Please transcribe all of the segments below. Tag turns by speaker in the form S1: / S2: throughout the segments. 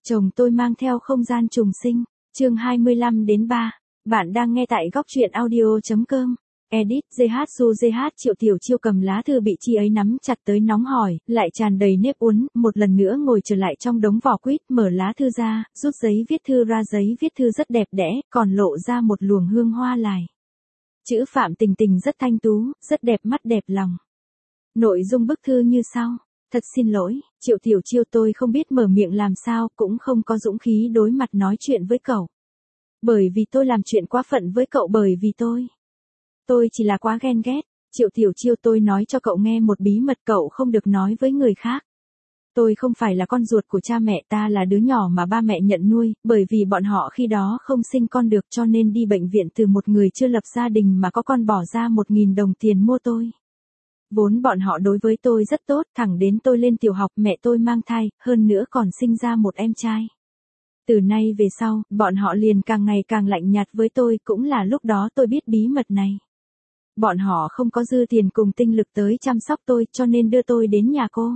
S1: Chồng tôi mang theo không gian trùng sinh, chương 25-3. Bạn đang nghe tại góc truyện audio.com. Edit JH Triệu Tiểu Chiêu cầm lá thư bị chị ấy nắm chặt tới nóng hổi, lại tràn đầy nếp uốn, một lần nữa ngồi trở lại trong đống vỏ quýt, mở lá thư ra, rút giấy viết thư ra, giấy viết thư rất đẹp đẽ, còn lộ ra một luồng hương hoa lài. Chữ Phạm Tình Tình rất thanh tú, rất đẹp mắt đẹp lòng. Nội dung bức thư như sau. Thật xin lỗi, Triệu Tiểu Chiêu, tôi không biết mở miệng làm sao, cũng không có dũng khí đối mặt nói chuyện với cậu. Bởi vì tôi làm chuyện quá phận với cậu, bởi vì tôi chỉ là quá ghen ghét. Triệu Tiểu Chiêu, tôi nói cho cậu nghe một bí mật cậu không được nói với người khác. Tôi không phải là con ruột của cha mẹ, ta là đứa nhỏ mà ba mẹ nhận nuôi, bởi vì bọn họ khi đó không sinh con được cho nên đi bệnh viện từ một người chưa lập gia đình mà có con bỏ ra 1.000 đồng tiền mua tôi. Vốn bọn họ đối với tôi rất tốt, thẳng đến tôi lên tiểu học mẹ tôi mang thai, hơn nữa còn sinh ra một em trai. Từ nay về sau, bọn họ liền càng ngày càng lạnh nhạt với tôi, cũng là lúc đó tôi biết bí mật này. Bọn họ không có dư tiền cùng tinh lực tới chăm sóc tôi cho nên đưa tôi đến nhà cô.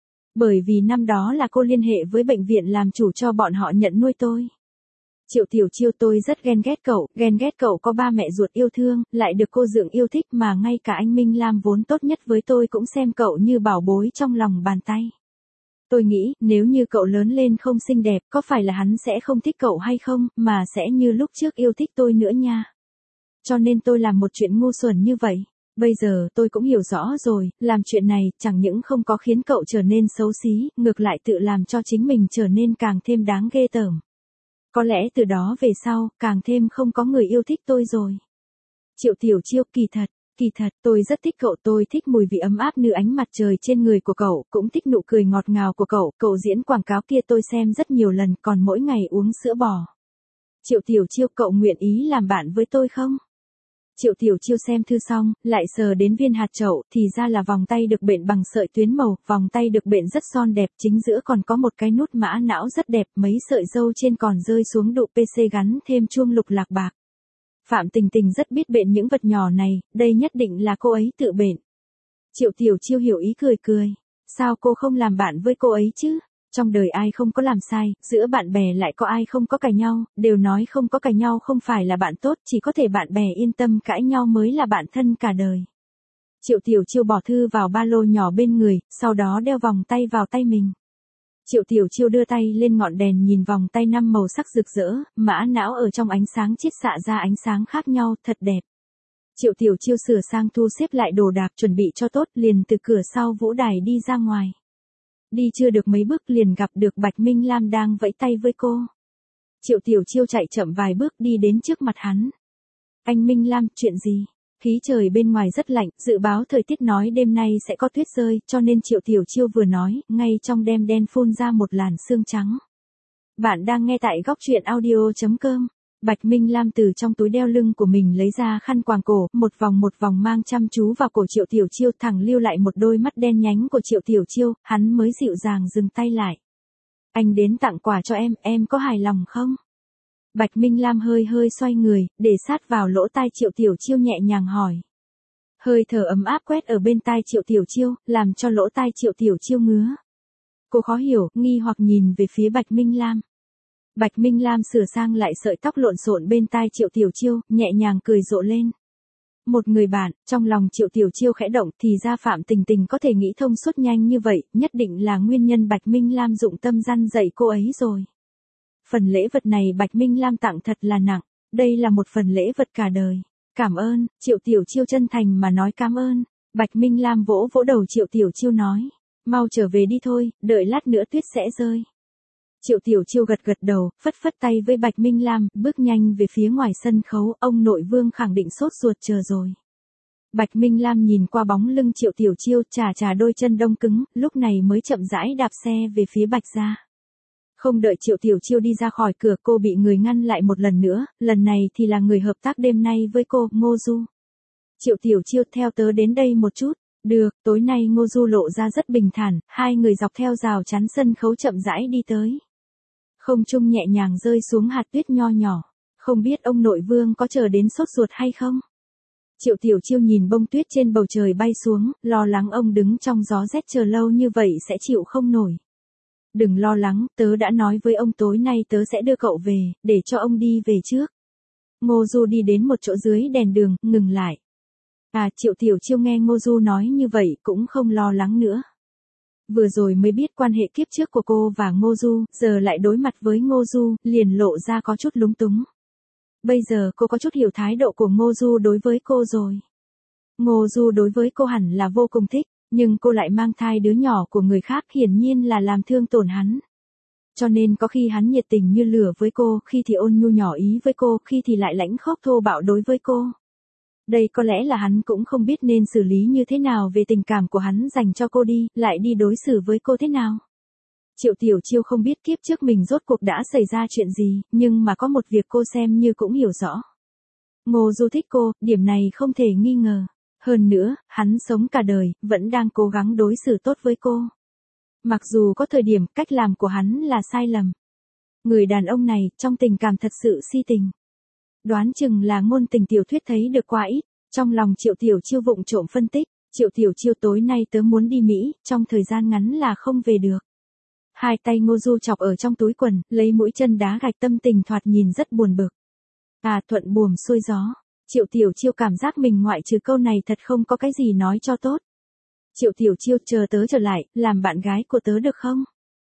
S1: Bởi vì năm đó là cô liên hệ với bệnh viện làm chủ cho bọn họ nhận nuôi tôi. Triệu Tiểu Chiêu, tôi rất ghen ghét cậu có ba mẹ ruột yêu thương, lại được cô Dượng yêu thích mà ngay cả anh Minh Lam vốn tốt nhất với tôi cũng xem cậu như bảo bối trong lòng bàn tay. Tôi nghĩ, nếu như cậu lớn lên không xinh đẹp, có phải là hắn sẽ không thích cậu hay không, mà sẽ như lúc trước yêu thích tôi nữa nha. Cho nên tôi làm một chuyện ngu xuẩn như vậy. Bây giờ tôi cũng hiểu rõ rồi, làm chuyện này chẳng những không có khiến cậu trở nên xấu xí, ngược lại tự làm cho chính mình trở nên càng thêm đáng ghê tởm. Có lẽ từ đó về sau, càng thêm không có người yêu thích tôi rồi. Triệu Tiểu Chiêu, kỳ thật, tôi rất thích cậu, tôi thích mùi vị ấm áp như ánh mặt trời trên người của cậu, cũng thích nụ cười ngọt ngào của cậu diễn quảng cáo kia tôi xem rất nhiều lần, còn mỗi ngày uống sữa bò. Triệu Tiểu Chiêu, cậu nguyện ý làm bạn với tôi không? Triệu Tiểu Chiêu xem thư xong, lại sờ đến viên hạt chậu, thì ra là vòng tay được bện bằng sợi tuyến màu, vòng tay được bện rất son đẹp, chính giữa còn có một cái nút mã não rất đẹp, mấy sợi râu trên còn rơi xuống đụ PC gắn thêm chuông lục lạc bạc. Phạm Tình Tình rất biết bện những vật nhỏ này, đây nhất định là cô ấy tự bện. Triệu Tiểu Chiêu hiểu ý cười. Sao cô không làm bạn với cô ấy chứ? Trong đời ai không có làm sai, giữa bạn bè lại có ai không có cãi nhau, đều nói không có cãi nhau không phải là bạn tốt, chỉ có thể bạn bè yên tâm cãi nhau mới là bạn thân cả đời. Triệu Tiểu Chiêu bỏ thư vào ba lô nhỏ bên người, sau đó đeo vòng tay vào tay mình. Triệu Tiểu Chiêu đưa tay lên ngọn đèn nhìn vòng tay 5 màu sắc rực rỡ, mã não ở trong ánh sáng chiết xạ ra ánh sáng khác nhau, thật đẹp. Triệu Tiểu Chiêu sửa sang thu xếp lại đồ đạc chuẩn bị cho tốt, liền từ cửa sau vũ đài đi ra ngoài. Đi chưa được mấy bước liền gặp được Bạch Minh Lam đang vẫy tay với cô. Triệu Tiểu Chiêu chạy chậm vài bước đi đến trước mặt hắn. Anh Minh Lam, chuyện gì? Khí trời bên ngoài rất lạnh, dự báo thời tiết nói đêm nay sẽ có tuyết rơi, cho nên Triệu Tiểu Chiêu vừa nói, ngay trong đêm đen phun ra một làn sương trắng. Bạn đang nghe tại góc truyện audio.com. Bạch Minh Lam từ trong túi đeo lưng của mình lấy ra khăn quàng cổ, một vòng mang chăm chú vào cổ Triệu Tiểu Chiêu, thẳng lưu lại một đôi mắt đen nhánh của Triệu Tiểu Chiêu, hắn mới dịu dàng dừng tay lại. Anh đến tặng quà cho em có hài lòng không? Bạch Minh Lam hơi xoay người, để sát vào lỗ tai Triệu Tiểu Chiêu nhẹ nhàng hỏi. Hơi thở ấm áp quét ở bên tai Triệu Tiểu Chiêu, làm cho lỗ tai Triệu Tiểu Chiêu ngứa. Cô khó hiểu, nghi hoặc nhìn về phía Bạch Minh Lam. Bạch Minh Lam sửa sang lại sợi tóc lộn xộn bên tai Triệu Tiểu Chiêu, nhẹ nhàng cười rộ lên. Một người bạn, trong lòng Triệu Tiểu Chiêu khẽ động, thì ra Phạm Tình Tình có thể nghĩ thông suốt nhanh như vậy, nhất định là nguyên nhân Bạch Minh Lam dụng tâm răn dạy cô ấy rồi. Phần lễ vật này Bạch Minh Lam tặng thật là nặng, đây là một phần lễ vật cả đời. Cảm ơn, Triệu Tiểu Chiêu chân thành mà nói cảm ơn. Bạch Minh Lam vỗ đầu Triệu Tiểu Chiêu nói, mau trở về đi thôi, đợi lát nữa tuyết sẽ rơi. Triệu Tiểu Chiêu gật đầu, phất tay với Bạch Minh Lam, bước nhanh về phía ngoài sân khấu, ông nội Vương khẳng định sốt ruột chờ rồi. Bạch Minh Lam nhìn qua bóng lưng Triệu Tiểu Chiêu, chà đôi chân đông cứng, lúc này mới chậm rãi đạp xe về phía Bạch gia. Không đợi Triệu Tiểu Chiêu đi ra khỏi cửa, cô bị người ngăn lại một lần nữa, lần này thì là người hợp tác đêm nay với cô, Ngô Du. Triệu Tiểu Chiêu, theo tớ đến đây một chút. Được, tối nay Ngô Du lộ ra rất bình thản, hai người dọc theo rào chắn sân khấu chậm rãi đi tới. Không trung nhẹ nhàng rơi xuống hạt tuyết nho nhỏ, không biết ông nội Vương có chờ đến sốt ruột hay không? Triệu Tiểu Chiêu nhìn bông tuyết trên bầu trời bay xuống, lo lắng ông đứng trong gió rét chờ lâu như vậy sẽ chịu không nổi. Đừng lo lắng, tớ đã nói với ông tối nay tớ sẽ đưa cậu về, để cho ông đi về trước. Ngô Du đi đến một chỗ dưới đèn đường, ngừng lại. Triệu Tiểu Chiêu nghe Ngô Du nói như vậy cũng không lo lắng nữa. Vừa rồi mới biết quan hệ kiếp trước của cô và Ngô Du, giờ lại đối mặt với Ngô Du, liền lộ ra có chút lúng túng. Bây giờ cô có chút hiểu thái độ của Ngô Du đối với cô rồi. Ngô Du đối với cô hẳn là vô cùng thích, nhưng cô lại mang thai đứa nhỏ của người khác, hiển nhiên là làm thương tổn hắn. Cho nên có khi hắn nhiệt tình như lửa với cô, khi thì ôn nhu nhỏ ý với cô, khi thì lại lãnh khốc thô bạo đối với cô. Đây có lẽ là hắn cũng không biết nên xử lý như thế nào về tình cảm của hắn dành cho cô đi, lại đi đối xử với cô thế nào. Triệu Tiểu Chiêu không biết kiếp trước mình rốt cuộc đã xảy ra chuyện gì, nhưng mà có một việc cô xem như cũng hiểu rõ. Ngô Du thích cô, điểm này không thể nghi ngờ. Hơn nữa, hắn sống cả đời, vẫn đang cố gắng đối xử tốt với cô. Mặc dù có thời điểm cách làm của hắn là sai lầm. Người đàn ông này, trong tình cảm thật sự si tình. Đoán chừng là ngôn tình tiểu thuyết thấy được quá ít, trong lòng Triệu Tiểu Chiêu vụng trộm phân tích, Triệu Tiểu Chiêu tối nay tớ muốn đi Mỹ, trong thời gian ngắn là không về được. Hai tay Ngô Du chọc ở trong túi quần, lấy mũi chân đá gạch, tâm tình thoạt nhìn rất buồn bực. Thuận buồm xuôi gió, Triệu Tiểu Chiêu cảm giác mình ngoại trừ câu này thật không có cái gì nói cho tốt. Triệu Tiểu Chiêu, chờ tớ trở lại, làm bạn gái của tớ được không?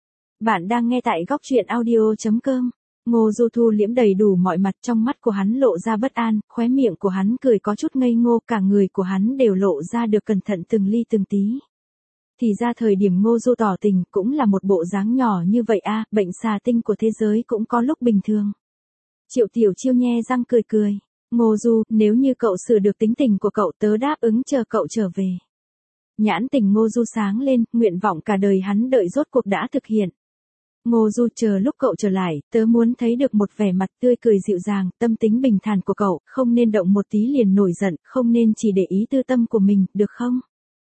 S1: Bạn đang nghe tại góc truyện audio.com. Ngô Du thu liễm đầy đủ mọi mặt, trong mắt của hắn lộ ra bất an, khóe miệng của hắn cười có chút ngây ngô, cả người của hắn đều lộ ra được cẩn thận từng ly từng tí. Thì ra thời điểm Ngô Du tỏ tình cũng là một bộ dáng nhỏ như vậy bệnh xà tinh của thế giới cũng có lúc bình thường. Triệu Tiểu Chiêu nhe răng cười cười. Ngô Du, nếu như cậu sửa được tính tình của cậu tớ đáp ứng chờ cậu trở về. Nhãn tình Ngô Du sáng lên, nguyện vọng cả đời hắn đợi rốt cuộc đã thực hiện. Ngô Du, chờ lúc cậu trở lại, tớ muốn thấy được một vẻ mặt tươi cười dịu dàng, tâm tính bình thản của cậu, không nên động một tí liền nổi giận, không nên chỉ để ý tư tâm của mình, được không?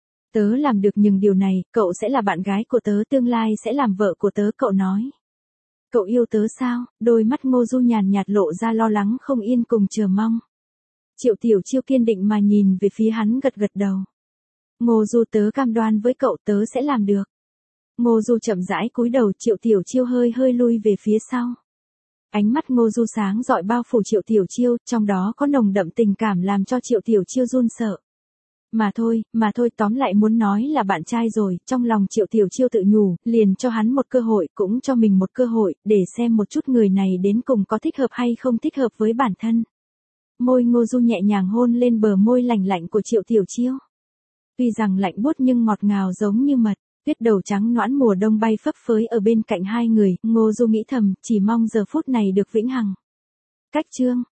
S1: Tớ làm được nhưng điều này, cậu sẽ là bạn gái của tớ, tương lai sẽ làm vợ của tớ, cậu nói. Cậu yêu tớ sao? Đôi mắt Ngô Du nhàn nhạt lộ ra lo lắng không yên cùng chờ mong. Triệu Tiểu Chiêu kiên định mà nhìn về phía hắn, gật gật đầu. Ngô Du, tớ cam đoan với cậu tớ sẽ làm được. Ngô Du chậm rãi cúi đầu, Triệu Tiểu Chiêu hơi hơi lui về phía sau. Ánh mắt Ngô Du sáng rọi bao phủ Triệu Tiểu Chiêu, trong đó có nồng đậm tình cảm làm cho Triệu Tiểu Chiêu run sợ. Mà thôi, tóm lại muốn nói là bạn trai rồi, trong lòng Triệu Tiểu Chiêu tự nhủ, liền cho hắn một cơ hội, cũng cho mình một cơ hội, để xem một chút người này đến cùng có thích hợp hay không thích hợp với bản thân. Môi Ngô Du nhẹ nhàng hôn lên bờ môi lành lạnh của Triệu Tiểu Chiêu. Tuy rằng lạnh buốt nhưng ngọt ngào giống như mật, tuyết đầu trắng nõn mùa đông bay phấp phới ở bên cạnh hai người, Ngô Du nghĩ thầm, chỉ mong giờ phút này được vĩnh hằng. Cách chương